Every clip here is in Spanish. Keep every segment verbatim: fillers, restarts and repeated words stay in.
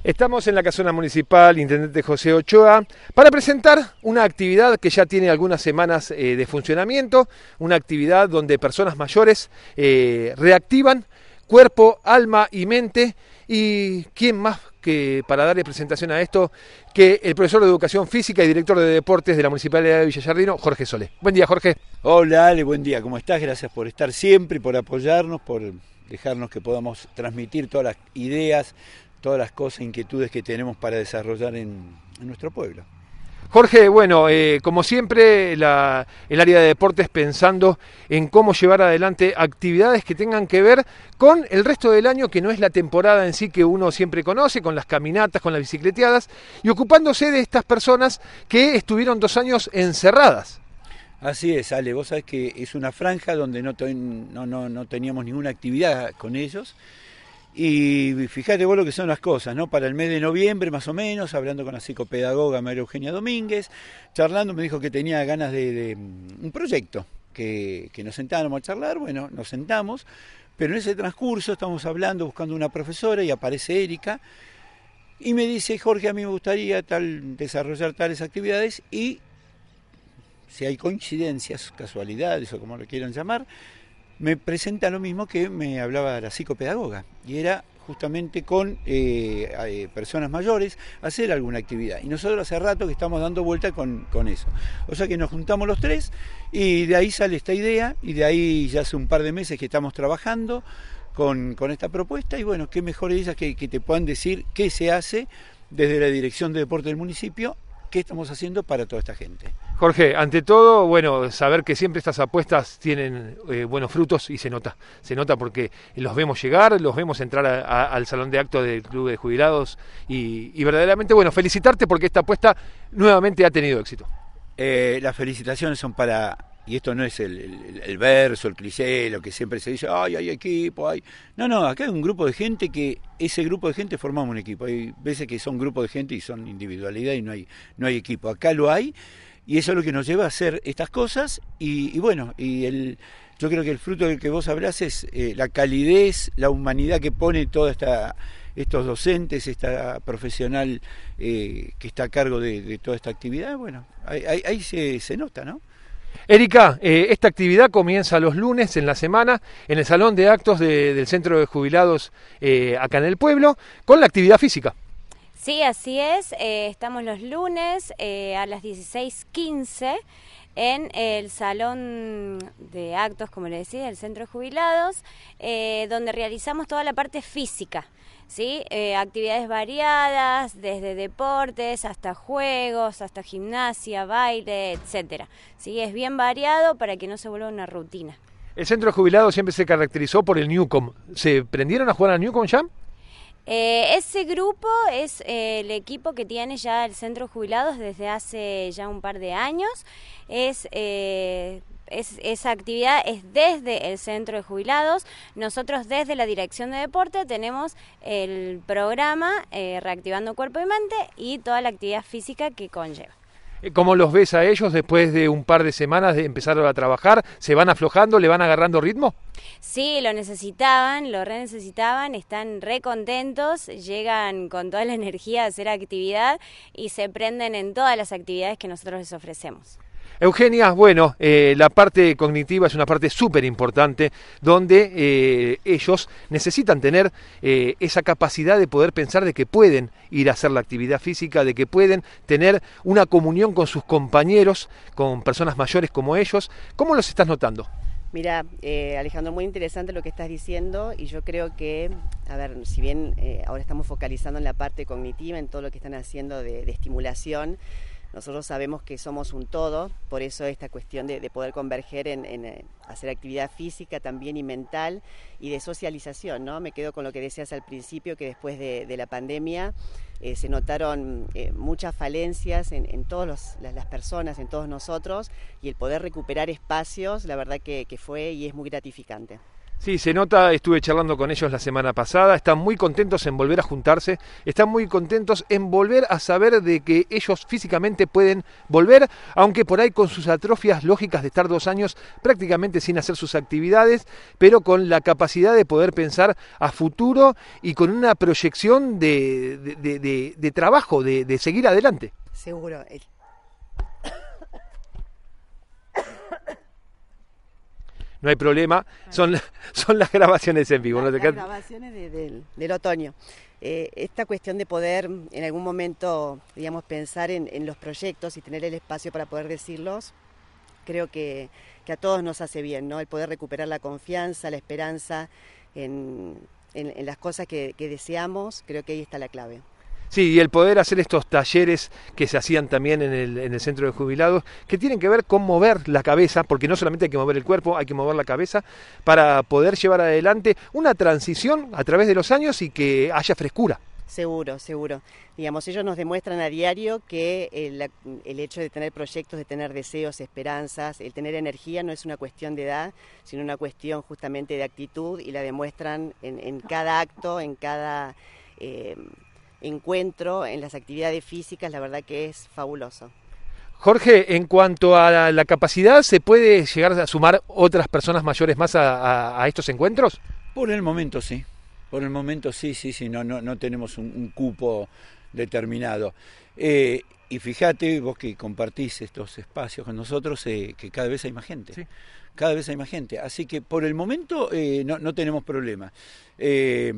Estamos en la casona municipal, Intendente José Ochoa, para presentar una actividad que ya tiene algunas semanas eh, de funcionamiento, una actividad donde personas mayores eh, reactivan cuerpo, alma y mente. Y quién más que para darle presentación a esto que el profesor de Educación Física y director de Deportes de la Municipalidad de Villa Giardino, Jorge Solé. Buen día, Jorge. Hola, Ale, buen día. ¿Cómo estás? Gracias por estar siempre, por apoyarnos, por dejarnos que podamos transmitir todas las ideas, todas las cosas, inquietudes que tenemos para desarrollar en, en nuestro pueblo. Jorge, bueno, eh, como siempre, la, el área de deportes pensando en cómo llevar adelante actividades que tengan que ver con el resto del año, que no es la temporada en sí que uno siempre conoce, con las caminatas, con las bicicleteadas, y ocupándose de estas personas que estuvieron dos años encerradas. Así es, Ale, vos sabés que es una franja donde no, no, no, no teníamos ninguna actividad con ellos. Y fíjate vos lo que son las cosas, ¿no? Para el mes de noviembre más o menos, hablando con la psicopedagoga María Eugenia Domínguez, charlando me dijo que tenía ganas de, de un proyecto, que, que nos sentáramos a charlar. Bueno, nos sentamos, pero en ese transcurso estamos hablando, buscando una profesora, y aparece Erika, y me dice: Jorge, a mí me gustaría tal, desarrollar tales actividades, y si hay coincidencias, casualidades o como lo quieran llamar, me presenta lo mismo que me hablaba la psicopedagoga, y era justamente con eh, eh, personas mayores hacer alguna actividad. Y nosotros hace rato que estamos dando vuelta con, con eso. O sea que nos juntamos los tres y de ahí sale esta idea, y de ahí ya hace un par de meses que estamos trabajando con, con esta propuesta. Y bueno, qué mejor ellas que, que te puedan decir qué se hace desde la Dirección de Deporte del municipio, qué estamos haciendo para toda esta gente. Jorge, ante todo, bueno, saber que siempre estas apuestas tienen eh, buenos frutos, y se nota, se nota porque los vemos llegar, los vemos entrar a, a, al salón de actos del Club de Jubilados, y, y verdaderamente, bueno, felicitarte porque esta apuesta nuevamente ha tenido éxito. Eh, las felicitaciones son para, y esto no es el, el, el verso, el cliché, lo que siempre se dice, ay, hay equipo, hay... No, no, acá hay un grupo de gente que, ese grupo de gente formamos un equipo. Hay veces que son grupos de gente y son individualidad y no hay, no hay equipo. Acá lo hay, y eso es lo que nos lleva a hacer estas cosas. Y, y bueno, y el, yo creo que el fruto del que vos hablás es eh, la calidez, la humanidad que pone toda esta... estos docentes, esta profesional eh, que está a cargo de, de toda esta actividad. Bueno, ahí, ahí, ahí se, se nota, ¿no? Erika, eh, esta actividad comienza los lunes en la semana en el Salón de Actos de, del Centro de Jubilados eh, acá en el pueblo, con la actividad física. Sí, así es. Eh, estamos los lunes eh, a las dieciséis quince en el Salón de Actos, como le decía, del Centro de Jubilados, eh, donde realizamos toda la parte física. ¿Sí? Eh, actividades variadas, desde deportes hasta juegos, hasta gimnasia, baile, etcétera. ¿Sí? Es bien variado para que no se vuelva una rutina. El Centro de Jubilados siempre se caracterizó por el Newcom. ¿Se prendieron a jugar al Newcom ya? Eh, ese grupo es eh, el equipo que tiene ya el Centro de Jubilados desde hace ya un par de años. Es... Eh, Es, esa actividad es desde el Centro de Jubilados. Nosotros desde la Dirección de Deporte tenemos el programa eh, Reactivando Cuerpo y Mente y toda la actividad física que conlleva. ¿Cómo los ves a ellos después de un par de semanas de empezar a trabajar? ¿Se van aflojando, le van agarrando ritmo? Sí, lo necesitaban, lo re necesitaban, están re contentos, llegan con toda la energía a hacer actividad y se prenden en todas las actividades que nosotros les ofrecemos. Eugenia, bueno, eh, la parte cognitiva es una parte súper importante donde eh, ellos necesitan tener eh, esa capacidad de poder pensar de que pueden ir a hacer la actividad física, de que pueden tener una comunión con sus compañeros, con personas mayores como ellos. ¿Cómo los estás notando? Mira, eh, Alejandro, muy interesante lo que estás diciendo, y yo creo que, a ver, si bien eh, ahora estamos focalizando en la parte cognitiva, en todo lo que están haciendo de, de estimulación, nosotros sabemos que somos un todo, por eso esta cuestión de, de poder converger en, en eh, hacer actividad física también y mental y de socialización, ¿no? Me quedo con lo que decías al principio, que después de, de la pandemia eh, se notaron eh, muchas falencias en, en todas las personas, en todos nosotros, y el poder recuperar espacios, la verdad que, que fue y es muy gratificante. Sí, se nota, estuve charlando con ellos la semana pasada, están muy contentos en volver a juntarse, están muy contentos en volver a saber de que ellos físicamente pueden volver, aunque por ahí con sus atrofias lógicas de estar dos años prácticamente sin hacer sus actividades, pero con la capacidad de poder pensar a futuro y con una proyección de, de, de, de, de trabajo, de, de seguir adelante. Seguro. No hay problema, son, son las grabaciones en vivo. Las, ¿no? las grabaciones de, de, del otoño. Eh, esta cuestión de poder en algún momento, digamos, pensar en, en los proyectos y tener el espacio para poder decirlos, creo que, que a todos nos hace bien, ¿no? El poder recuperar la confianza, la esperanza en, en, en las cosas que, que deseamos, creo que ahí está la clave. Sí, y el poder hacer estos talleres que se hacían también en el, en el centro de jubilados, que tienen que ver con mover la cabeza, porque no solamente hay que mover el cuerpo, hay que mover la cabeza, para poder llevar adelante una transición a través de los años y que haya frescura. Seguro, seguro. Digamos, ellos nos demuestran a diario que el, el hecho de tener proyectos, de tener deseos, esperanzas, el tener energía no es una cuestión de edad, sino una cuestión justamente de actitud, y la demuestran en, en cada acto, en cada... Eh, encuentro, en las actividades físicas, la verdad que es fabuloso. Jorge, en cuanto a la, la capacidad, ¿se puede llegar a sumar otras personas mayores más a, a, a estos encuentros? Por el momento sí, por el momento sí, sí, sí, no, no, no tenemos un, un cupo determinado. Eh, y fíjate, vos que compartís estos espacios con nosotros, eh, que cada vez hay más gente. Sí. Cada vez hay más gente, así que por el momento eh, no, no tenemos problema. Eh,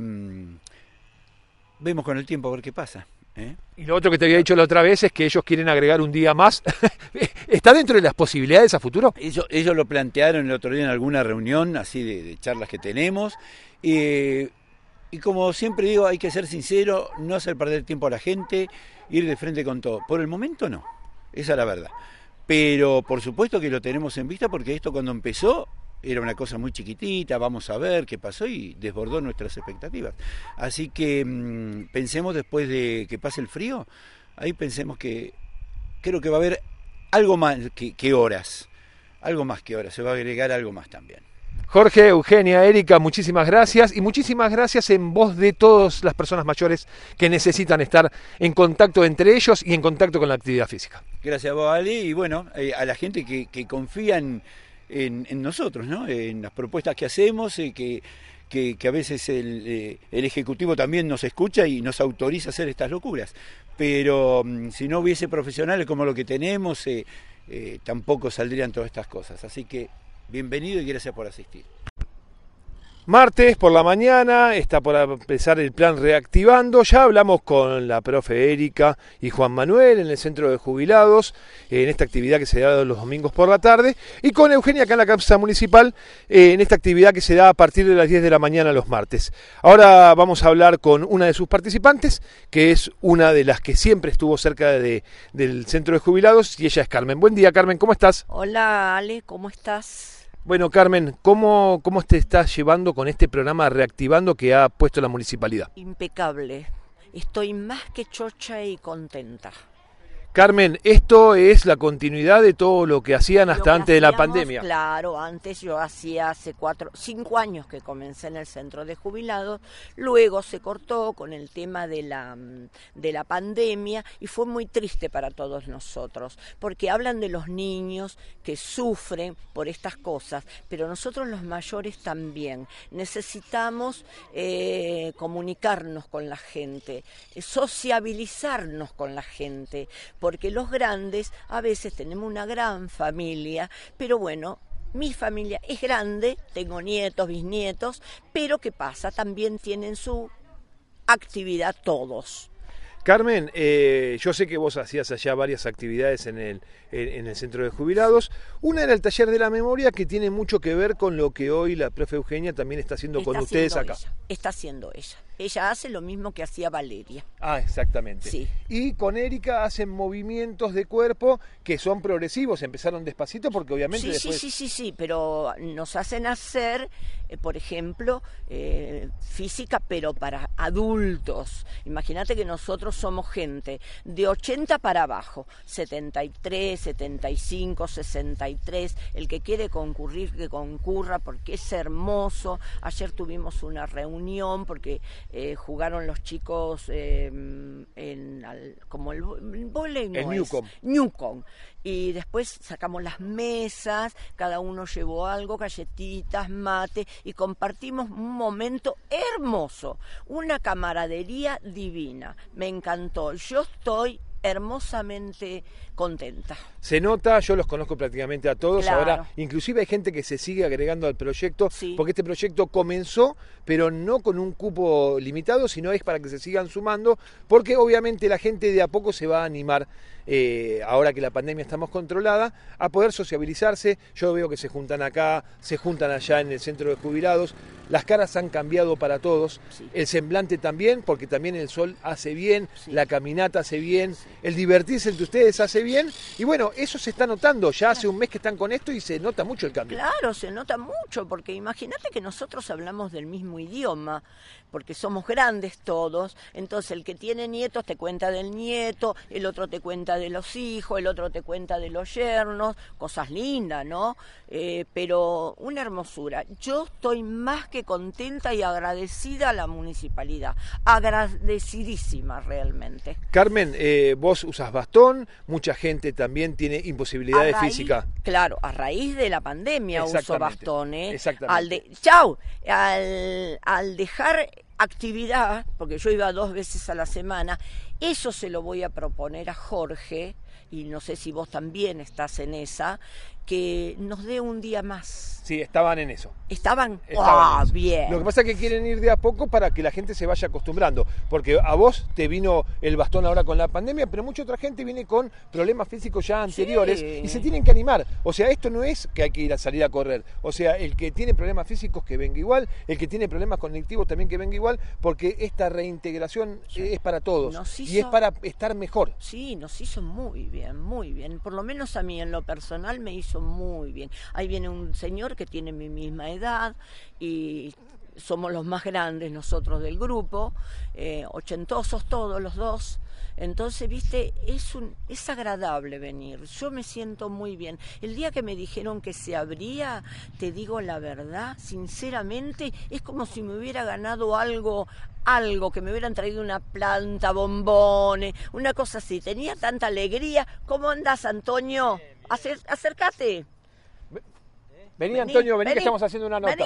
Vemos con el tiempo a ver qué pasa. ¿eh? Y lo otro que te había dicho la otra vez es que ellos quieren agregar un día más. ¿Está dentro de las posibilidades a futuro? Ellos, ellos lo plantearon el otro día en alguna reunión, así de, de charlas que tenemos. Eh, y como siempre digo, hay que ser sincero, no hacer perder tiempo a la gente, ir de frente con todo. Por el momento no, esa es la verdad. Pero por supuesto que lo tenemos en vista, porque esto cuando empezó era una cosa muy chiquitita, vamos a ver qué pasó, y desbordó nuestras expectativas. Así que mmm, pensemos después de que pase el frío, ahí pensemos que creo que va a haber algo más que, que horas, algo más que horas, se va a agregar algo más también. Jorge, Eugenia, Erika, muchísimas gracias, y muchísimas gracias en voz de todas las personas mayores que necesitan estar en contacto entre ellos y en contacto con la actividad física. Gracias a vos, Ali, y bueno, eh, a la gente que, que confía en En, en nosotros, ¿no? En las propuestas que hacemos, eh, que, que, que a veces el, eh, el Ejecutivo también nos escucha y nos autoriza a hacer estas locuras. Pero um, si no hubiese profesionales como lo que tenemos, eh, eh, tampoco saldrían todas estas cosas. Así que bienvenido y gracias por asistir. Martes por la mañana está por empezar el plan Reactivando. Ya hablamos con la profe Erika y Juan Manuel en el centro de jubilados, en esta actividad que se da los domingos por la tarde, y con Eugenia acá en la Casa Municipal, en esta actividad que se da a partir de las diez de la mañana los martes. Ahora vamos a hablar con una de sus participantes, que es una de las que siempre estuvo cerca de, del centro de jubilados, y ella es Carmen. Buen día, Carmen, ¿cómo estás? Hola, Ale, ¿cómo estás? Bueno, Carmen, ¿cómo, ¿cómo te estás llevando con este programa Reactivando que ha puesto la municipalidad? Impecable. Estoy más que chocha y contenta. Carmen, esto es la continuidad de todo lo que hacían hasta que antes de la hacíamos, pandemia. Claro, antes yo hacía hace cuatro, cinco años que comencé en el centro de jubilados, luego se cortó con el tema de la, de la pandemia y fue muy triste para todos nosotros, porque hablan de los niños que sufren por estas cosas, pero nosotros los mayores también necesitamos eh, comunicarnos con la gente, sociabilizarnos con la gente, porque los grandes a veces tenemos una gran familia, pero bueno, mi familia es grande, tengo nietos, bisnietos, pero ¿qué pasa? También tienen su actividad todos. Carmen, eh, yo sé que vos hacías allá varias actividades en el, en, en el centro de jubilados. Una era el taller de la memoria, que tiene mucho que ver con lo que hoy la profe Eugenia también está haciendo está con ustedes acá. Ella, está haciendo ella. ella hace lo mismo que hacía Valeria. Ah, exactamente. Sí. Y con Erika hacen movimientos de cuerpo que son progresivos, empezaron despacito porque obviamente Sí, después... sí, sí, sí, sí, pero nos hacen hacer, eh, por ejemplo, eh, física, pero para adultos. Imagínate que nosotros somos gente de ochenta para abajo, setenta y tres, setenta y cinco, sesenta y tres, el que quiere concurrir, que concurra, porque es hermoso. Ayer tuvimos una reunión porque eh, jugaron los chicos eh, en al, como el, el vóley no El Newcomb. es, Newcomb. Y después sacamos las mesas, cada uno llevó algo, galletitas, mate, y compartimos un momento hermoso, una camaradería divina. Me encantó. Yo estoy hermosamente contenta. Se nota, yo los conozco prácticamente a todos, Claro. ahora inclusive hay gente que se sigue agregando al proyecto, Sí. porque este proyecto comenzó, pero no con un cupo limitado, sino es para que se sigan sumando, porque obviamente la gente de a poco se va a animar, eh, ahora que la pandemia está más controlada, a poder sociabilizarse. Yo veo que se juntan acá, se juntan allá en el centro de jubilados, las caras han cambiado para todos, Sí. el semblante también, porque también el sol hace bien, Sí. la caminata hace bien, el divertirse entre ustedes hace bien, y bueno, eso se está notando, ya hace un mes que están con esto y se nota mucho el cambio. Claro, se nota mucho, porque imagínate que nosotros hablamos del mismo idioma, porque somos grandes todos, entonces el que tiene nietos te cuenta del nieto, el otro te cuenta de los hijos, el otro te cuenta de los yernos, cosas lindas, ¿no? Eh, pero una hermosura. Yo estoy más que contenta y agradecida a la municipalidad, agradecidísima realmente. Carmen, eh, vos usas bastón, mucha gente también tiene imposibilidades A raíz- físicas. Claro, a raíz de la pandemia uso Exactamente, bastones. exactamente. Al de, chau, al, al dejar actividad, porque yo iba dos veces a la semana, eso se lo voy a proponer a Jorge, y no sé si vos también estás en esa, que nos dé un día más. Sí, estaban en eso. ¿Estaban? Estaban ¡Ah, en eso. bien! Lo que pasa es que quieren ir de a poco para que la gente se vaya acostumbrando, porque a vos te vino el bastón ahora con la pandemia, pero mucha otra gente viene con problemas físicos ya anteriores Sí. y se tienen que animar. O sea, esto no es que hay que ir a salir a correr. O sea, el que tiene problemas físicos que venga igual, el que tiene problemas cognitivos también que venga igual, porque esta reintegración es para todos Nos y es hizo- para estar mejor. Sí, nos hizo muy bien, muy bien. Por lo menos a mí en lo personal me hizo muy bien. Ahí viene un señor que tiene mi misma edad y somos los más grandes nosotros del grupo, eh, ochentosos todos los dos. Entonces, viste, es un, es agradable venir. Yo me siento muy bien. El día que me dijeron que se abría, te digo la verdad, sinceramente, es como si me hubiera ganado algo, algo, que me hubieran traído una planta, bombones, una cosa así. Tenía tanta alegría. ¿Cómo andás, Antonio? Acer- acércate. Vení, Vení, Antonio, vení, vení, que estamos haciendo una nota. Vení,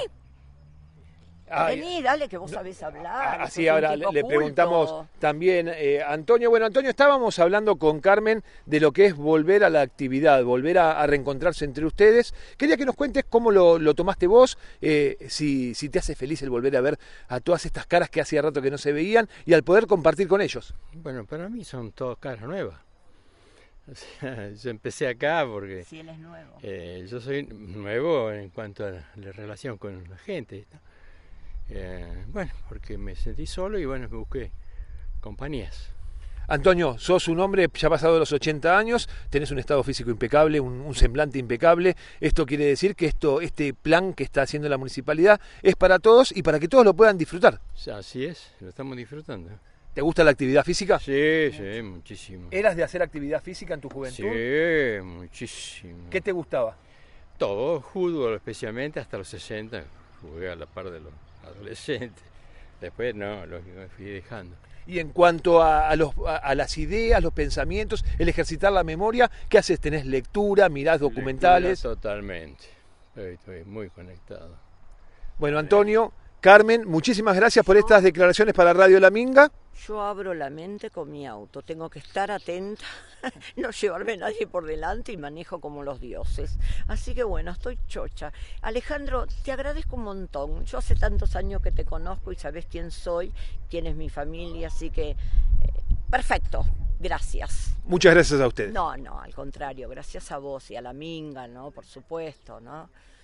Ay, vení, dale, que vos sabés hablar. Así sos un ahora le, tipo le culto. preguntamos también eh, a Antonio. Bueno, Antonio, estábamos hablando con Carmen de lo que es volver a la actividad, volver a, a reencontrarse entre ustedes. Quería que nos cuentes cómo lo, lo tomaste vos, eh, si, si te hace feliz el volver a ver a todas estas caras que hacía rato que no se veían y al poder compartir con ellos. Bueno, para mí son todas caras nuevas. O sea, yo empecé acá porque Sí, él es nuevo. eh, yo soy nuevo en cuanto a la relación con la gente, ¿no? Eh, bueno, porque me sentí solo y bueno, me busqué compañías. Antonio, sos un hombre ya pasado de los ochenta años, tenés un estado físico impecable, un, un semblante impecable. Esto quiere decir que esto, este plan que está haciendo la municipalidad es para todos y para que todos lo puedan disfrutar. O sea, así es, lo estamos disfrutando. ¿Te gusta la actividad física? Sí, sí, muchísimo. ¿Eras de hacer actividad física en tu juventud? Sí, muchísimo. ¿Qué te gustaba? Todo, fútbol especialmente hasta los sesenta, jugué a la par de los adolescentes. Después no, lo me fui dejando. Y en cuanto a, a, los, a, a las ideas, los pensamientos, el ejercitar la memoria, ¿qué haces? ¿Tenés lectura, mirás documentales? Lectura totalmente, estoy, estoy muy conectado. Bueno, Antonio, Carmen, muchísimas gracias por estas declaraciones para Radio La Minga. Yo abro la mente con mi auto, tengo que estar atenta, no llevarme a nadie por delante y manejo como los dioses. Así que bueno, estoy chocha. Alejandro, te agradezco un montón. Yo hace tantos años que te conozco y sabés quién soy, quién es mi familia, así que eh, perfecto, gracias. Muchas gracias a ustedes. No, no, al contrario, gracias a vos y a la Minga, ¿no? Por supuesto, ¿no?